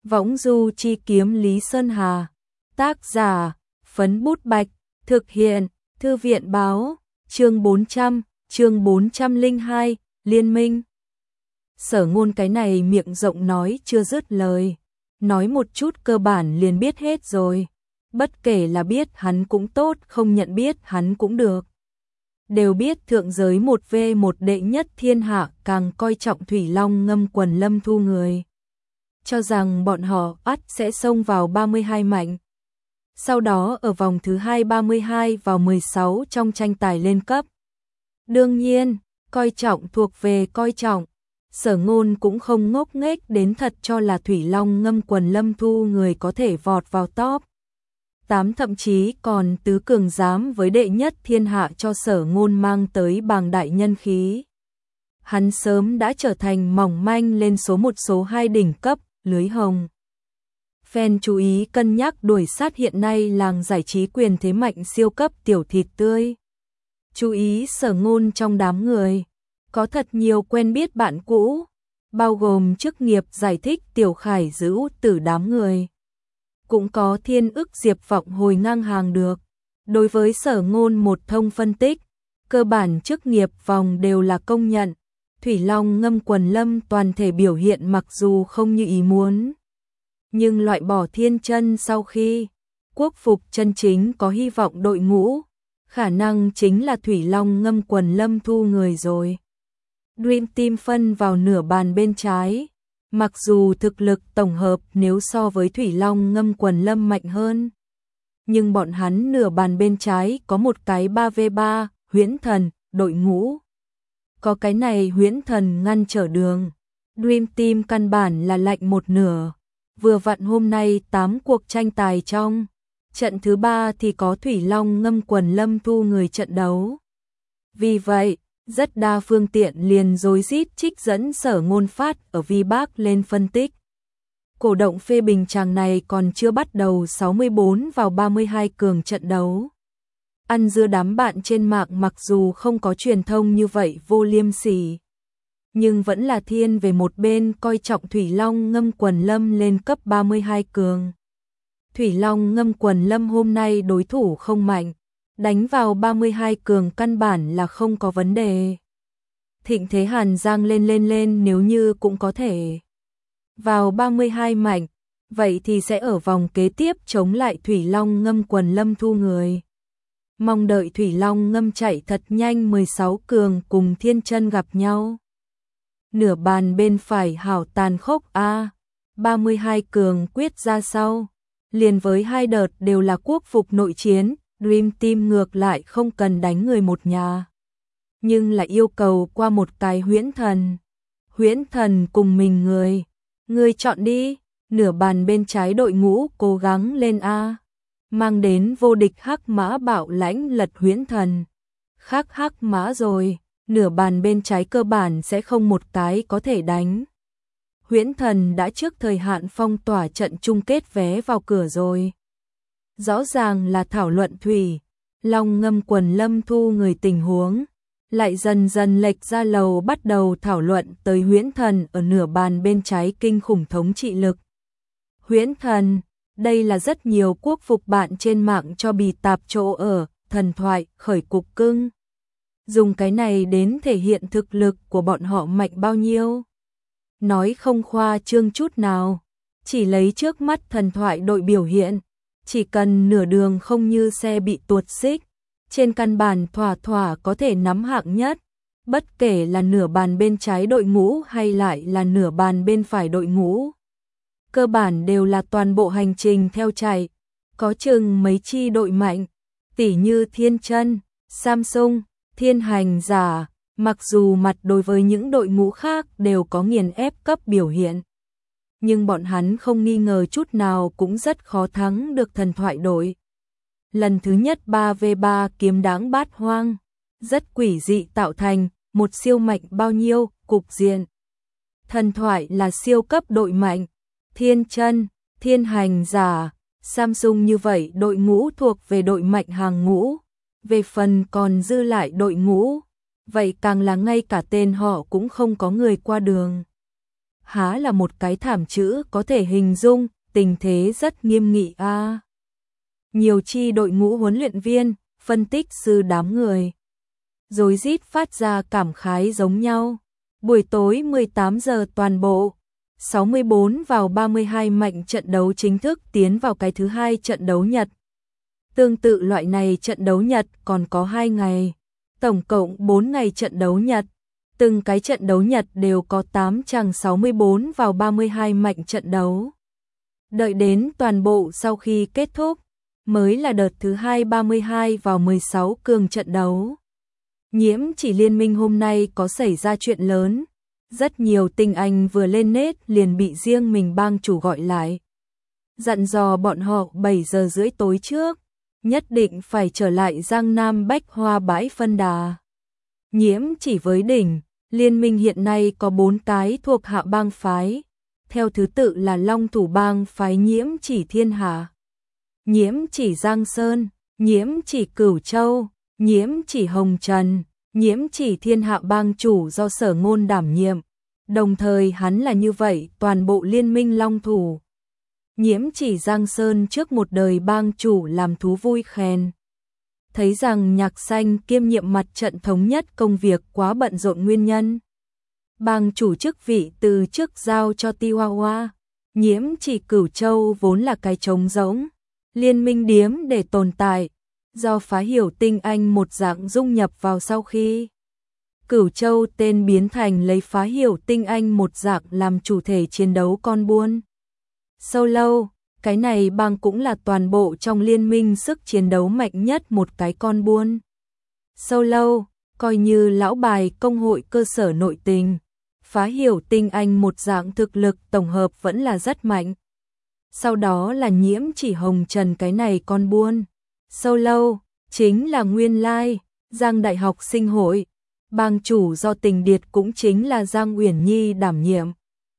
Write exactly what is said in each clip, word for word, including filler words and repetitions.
Võng du chi kiếm Lý Sơn Hà. Tác giả, Phấn Bút Bạch. Thực hiện, Thư viện báo. Chương bốn trăm, chương bốn trăm lẻ hai, Liên minh. Sở Ngôn cái này miệng rộng nói chưa dứt lời. Nói một chút cơ bản liền biết hết rồi. Bất kể là biết hắn cũng tốt, không nhận biết hắn cũng được. Đều biết thượng giới một v một đệ nhất thiên hạ càng coi trọng Thủy Long Ngâm Quần Lâm Thu người. Cho rằng bọn họ ắt sẽ xông vào ba mươi hai mạnh. Sau đó ở vòng thứ hai ba mươi hai vào mười sáu trong tranh tài lên cấp. Đương nhiên, coi trọng thuộc về coi trọng. Sở Ngôn cũng không ngốc nghếch đến thật cho là Thủy Long Ngâm Quần Lâm Thu người có thể vọt vào top tám, thậm chí còn tứ cường giám với đệ nhất thiên hạ cho Sở Ngôn mang tới bàng đại nhân khí. Hắn sớm đã trở thành mỏng manh lên số một số hai đỉnh cấp, lưới hồng. Fan chú ý cân nhắc đuổi sát hiện nay làng giải trí quyền thế mạnh siêu cấp tiểu thịt tươi. Chú ý Sở Ngôn trong đám người. Có thật nhiều quen biết bạn cũ, bao gồm chức nghiệp giải thích Tiểu Khải giữ từ đám người. Cũng có Thiên Ức Diệp Vọng hồi ngang hàng được. Đối với Sở Ngôn một thông phân tích, cơ bản chức nghiệp vòng đều là công nhận. Thủy Long Ngâm Quần Lâm toàn thể biểu hiện mặc dù không như ý muốn, nhưng loại bỏ Thiên Chân sau khi quốc phục chân chính có hy vọng đội ngũ, khả năng chính là Thủy Long Ngâm Quần Lâm Thu người rồi. Dream Team phân vào nửa bàn bên trái, mặc dù thực lực tổng hợp nếu so với Thủy Long Ngâm Quần Lâm mạnh hơn, nhưng bọn hắn nửa bàn bên trái có một cái ba v ba, Huyễn Thần, đội ngũ. Có cái này Huyễn Thần ngăn trở đường, Dream Team căn bản là lạnh một nửa. Vừa vặn hôm nay tám cuộc tranh tài trong trận thứ ba thì có Thủy Long Ngâm Quần Lâm Thu người trận đấu. Vì vậy, rất đa phương tiện liền rối rít trích dẫn Sở Ngôn phát ở Vi Bác lên phân tích. Cổ động phê bình chàng này còn chưa bắt đầu sáu mươi bốn vào ba mươi hai cường trận đấu. Ăn dưa đám bạn trên mạng mặc dù không có truyền thông như vậy vô liêm sỉ, nhưng vẫn là thiên về một bên coi trọng Thủy Long Ngâm Quần Lâm lên cấp ba mươi hai cường. Thủy Long Ngâm Quần Lâm hôm nay đối thủ không mạnh, đánh vào ba mươi hai cường căn bản là không có vấn đề. Thịnh Thế Hàn Giang lên lên lên nếu như cũng có thể vào ba mươi hai mạnh, vậy thì sẽ ở vòng kế tiếp chống lại Thủy Long Ngâm Quần Lâm Thu người. Mong đợi Thủy Long Ngâm chạy thật nhanh mười sáu cường cùng Thiên Chân gặp nhau. Nửa bàn bên phải hảo tàn khốc a, ba mươi hai cường quyết ra sau, liền với hai đợt đều là quốc phục nội chiến, Dream Team ngược lại không cần đánh người một nhà, nhưng lại yêu cầu qua một cái Huyễn Thần. Huyễn Thần cùng mình người, người chọn đi. Nửa bàn bên trái đội ngũ cố gắng lên a, mang đến vô địch hắc mã bạo lãnh lật Huyễn Thần. Khác hắc mã rồi, nửa bàn bên trái cơ bản sẽ không một cái có thể đánh. Huyễn Thần đã trước thời hạn phong tỏa trận chung kết vé vào cửa rồi. Rõ ràng là thảo luận Thủy Long Ngâm Quần Lâm Thu người tình huống, lại dần dần lệch ra lầu bắt đầu thảo luận tới Huyễn Thần ở nửa bàn bên trái kinh khủng thống trị lực. Huyễn Thần, đây là rất nhiều quốc phục bạn trên mạng cho bì tạp chỗ ở, thần thoại, khởi cục cưng. Dùng cái này đến thể hiện thực lực của bọn họ mạnh bao nhiêu. Nói không khoa trương chút nào, chỉ lấy trước mắt thần thoại đội biểu hiện, chỉ cần nửa đường không như xe bị tuột xích, trên căn bản thỏa thỏa có thể nắm hạng nhất, bất kể là nửa bàn bên trái đội ngũ hay lại là nửa bàn bên phải đội ngũ. Cơ bản đều là toàn bộ hành trình theo chạy, có chừng mấy chi đội mạnh, tỉ như Thiên Chân, Samsung, Thiên Hành Giả, mặc dù mặt đối với những đội ngũ khác đều có nghiền ép cấp biểu hiện, nhưng bọn hắn không nghi ngờ chút nào cũng rất khó thắng được thần thoại đội. Lần thứ nhất ba v ba kiếm đáng bát hoang, rất quỷ dị tạo thành một siêu mạnh bao nhiêu cục diện. Thần thoại là siêu cấp đội mạnh, Thiên Chân, Thiên Hành Giả, Samsung như vậy đội ngũ thuộc về đội mạnh hàng ngũ. Về phần còn dư lại đội ngũ, vậy càng là ngay cả tên họ cũng không có người qua đường. há là một cái thảm chữ có thể hình dung, tình thế rất nghiêm nghị a. À. Nhiều chi đội ngũ huấn luyện viên, phân tích sư đám người rối rít phát ra cảm khái giống nhau. Buổi tối mười tám giờ toàn bộ sáu mươi bốn vào ba mươi hai mạnh trận đấu chính thức tiến vào cái thứ hai trận đấu Nhật. Tương tự loại này trận đấu Nhật còn có hai ngày, tổng cộng bốn ngày trận đấu Nhật. Từng cái trận đấu Nhật đều có tám chàng sáu mươi bốn vào ba mươi hai mạnh trận đấu. Đợi đến toàn bộ sau khi kết thúc, mới là đợt thứ hai ba mươi hai vào mười sáu cường trận đấu. Nhiễm Chỉ liên minh hôm nay có xảy ra chuyện lớn, rất nhiều tinh anh vừa lên nết liền bị riêng mình bang chủ gọi lại. Dặn dò bọn họ bảy giờ rưỡi tối trước, nhất định phải trở lại Giang Nam Bách Hoa bãi phân đà. Nhiễm Chỉ với đỉnh, liên minh hiện nay có bốn cái thuộc hạ bang phái, theo thứ tự là Long Thủ bang phái Nhiễm Chỉ Thiên Hạ, Nhiễm Chỉ Giang Sơn, Nhiễm Chỉ Cửu Châu, Nhiễm Chỉ Hồng Trần, Nhiễm Chỉ Thiên Hạ bang chủ do Sở Ngôn đảm nhiệm, đồng thời hắn là như vậy toàn bộ liên minh Long Thủ. Nhiễm Chỉ Giang Sơn trước một đời bang chủ làm thú vui khen. Thấy rằng Nhạc Xanh kiêm nhiệm mặt trận thống nhất công việc quá bận rộn nguyên nhân. Bang chủ chức vị từ chức giao cho Tiwawa. Nhiễm Chỉ Cửu Châu vốn là cái trống rỗng, liên minh điếm để tồn tại, do Phá Hiểu tinh anh một dạng dung nhập vào sau khi Cửu Châu tên biến thành lấy Phá Hiểu tinh anh một dạng làm chủ thể chiến đấu con buôn. Solo, cái này bang cũng là toàn bộ trong liên minh sức chiến đấu mạnh nhất một cái con buôn. Solo, coi như lão bài công hội cơ sở nội tình, Phá Hiểu tinh anh một dạng thực lực tổng hợp vẫn là rất mạnh. Sau đó là Nhiễm Chỉ Hồng Trần cái này con buôn. Solo, chính là nguyên lai, Giang Đại học sinh hội, bang chủ do Tình Điệt cũng chính là Giang Uyển Nhi đảm nhiệm.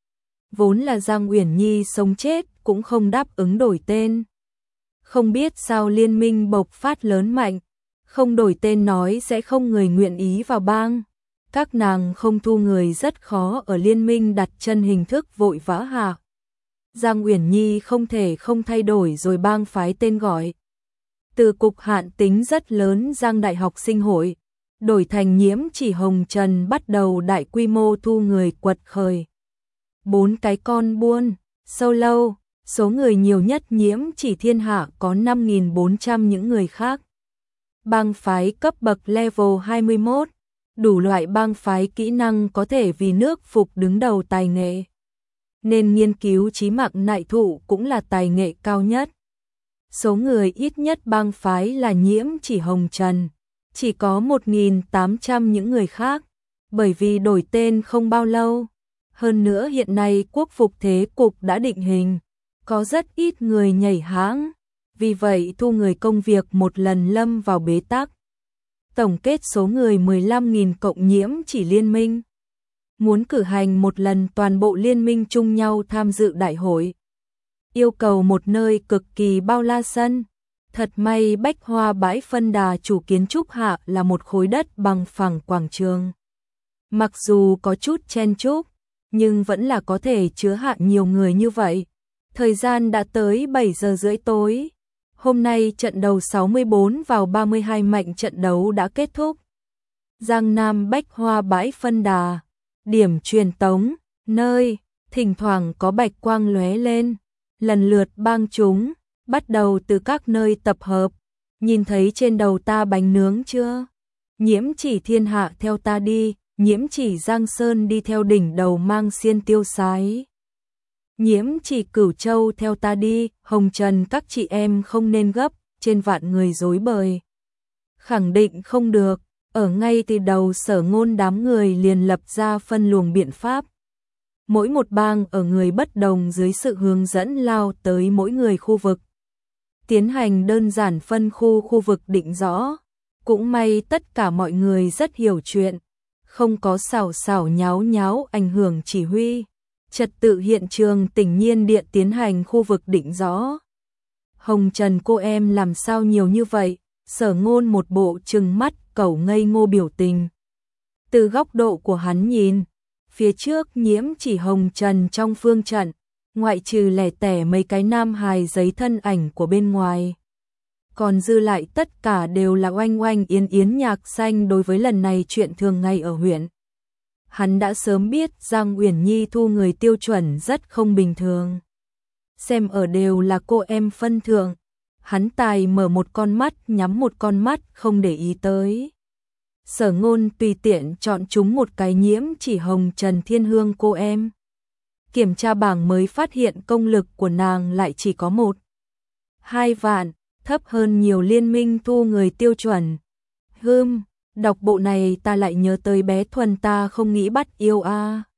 Vốn là Giang Uyển Nhi sống chết cũng không đáp ứng đổi tên. Không biết sao liên minh bộc phát lớn mạnh, không đổi tên nói sẽ không người nguyện ý vào bang. Các nàng không thu người rất khó ở liên minh đặt chân hình thức vội vã hạ. Giang Uyển Nhi không thể không thay đổi rồi bang phái tên gọi. Từ cục hạn tính rất lớn Giang Đại học sinh hội, đổi thành Nhiễm Chỉ Hồng Trần bắt đầu đại quy mô thu người quật khởi. Bốn cái con buôn, solo, số người nhiều nhất Nhiễm Chỉ Thiên Hạ có năm nghìn bốn trăm những người khác. Bang phái cấp bậc level hai mươi mốt, đủ loại bang phái kỹ năng có thể vì nước phục đứng đầu tài nghệ. Nên nghiên cứu chí mạng nại thụ cũng là tài nghệ cao nhất. Số người ít nhất bang phái là Nhiễm Chỉ Hồng Trần, chỉ có một nghìn tám trăm những người khác, bởi vì đổi tên không bao lâu. Hơn nữa hiện nay quốc phục thế cục đã định hình, có rất ít người nhảy hãng, vì vậy thu người công việc một lần lâm vào bế tắc. Tổng kết số người mười lăm nghìn cộng Nhiễm Chỉ liên minh. Muốn cử hành một lần toàn bộ liên minh chung nhau tham dự đại hội. Yêu cầu một nơi cực kỳ bao la sân. Thật may Bách Hoa bãi phân đà chủ kiến trúc hạ là một khối đất bằng phẳng quảng trường. Mặc dù có chút chen chúc, nhưng vẫn là có thể chứa hạ nhiều người như vậy. Thời gian đã tới bảy giờ rưỡi tối. Hôm nay trận đầu sáu mươi bốn vào ba mươi hai mạnh trận đấu đã kết thúc. Giang Nam Bách Hoa bãi phân đà, điểm truyền tống, nơi thỉnh thoảng có bạch quang lóe lên, lần lượt bang chúng bắt đầu từ các nơi tập hợp. Nhìn thấy trên đầu ta bánh nướng chưa? Nhiễm Chỉ Thiên Hạ theo ta đi, Nhiễm Chỉ Giang Sơn đi theo đỉnh đầu mang xiên tiêu sái. Nhiễm Chỉ Cửu Châu theo ta đi, Hồng Trần các chị em không nên gấp, trên vạn người rối bời. Khẳng định không được, ở ngay từ đầu Sở Ngôn đám người liền lập ra phân luồng biện pháp. Mỗi một bang ở người bất đồng dưới sự hướng dẫn lao tới mỗi người khu vực. Tiến hành đơn giản phân khu khu vực định rõ. Cũng may tất cả mọi người rất hiểu chuyện, không có xảo xảo nháo nháo ảnh hưởng chỉ huy. Trật tự hiện trường Tỉnh Nhiên Điện tiến hành khu vực định rõ. Hồng Trần cô em làm sao nhiều như vậy? Sở Ngôn một bộ trừng mắt cẩu ngây ngô biểu tình. Từ góc độ của hắn nhìn, Phía trước Nhiễm Chỉ Hồng Trần trong phương trận, ngoại trừ lẻ tẻ mấy cái nam hài giấy thân ảnh của bên ngoài. Còn dư lại tất cả đều là oanh oanh yến yến nhạc xanh đối với lần này chuyện thường ngày ở huyện. Hắn đã sớm biết Giang Uyển Nhi thu người tiêu chuẩn rất không bình thường. Xem ở đều là cô em phân thượng. Hắn tài mở một con mắt nhắm một con mắt không để ý tới. Sở Ngôn tùy tiện chọn chúng một cái Nhiễm Chỉ Hồng Trần Thiên Hương cô em. Kiểm tra bảng mới phát hiện công lực của nàng lại chỉ có một. Hai vạn, thấp hơn nhiều liên minh thu người tiêu chuẩn. Hưm, đọc bộ này ta lại nhớ tới bé Thuần ta không nghĩ bắt yêu a.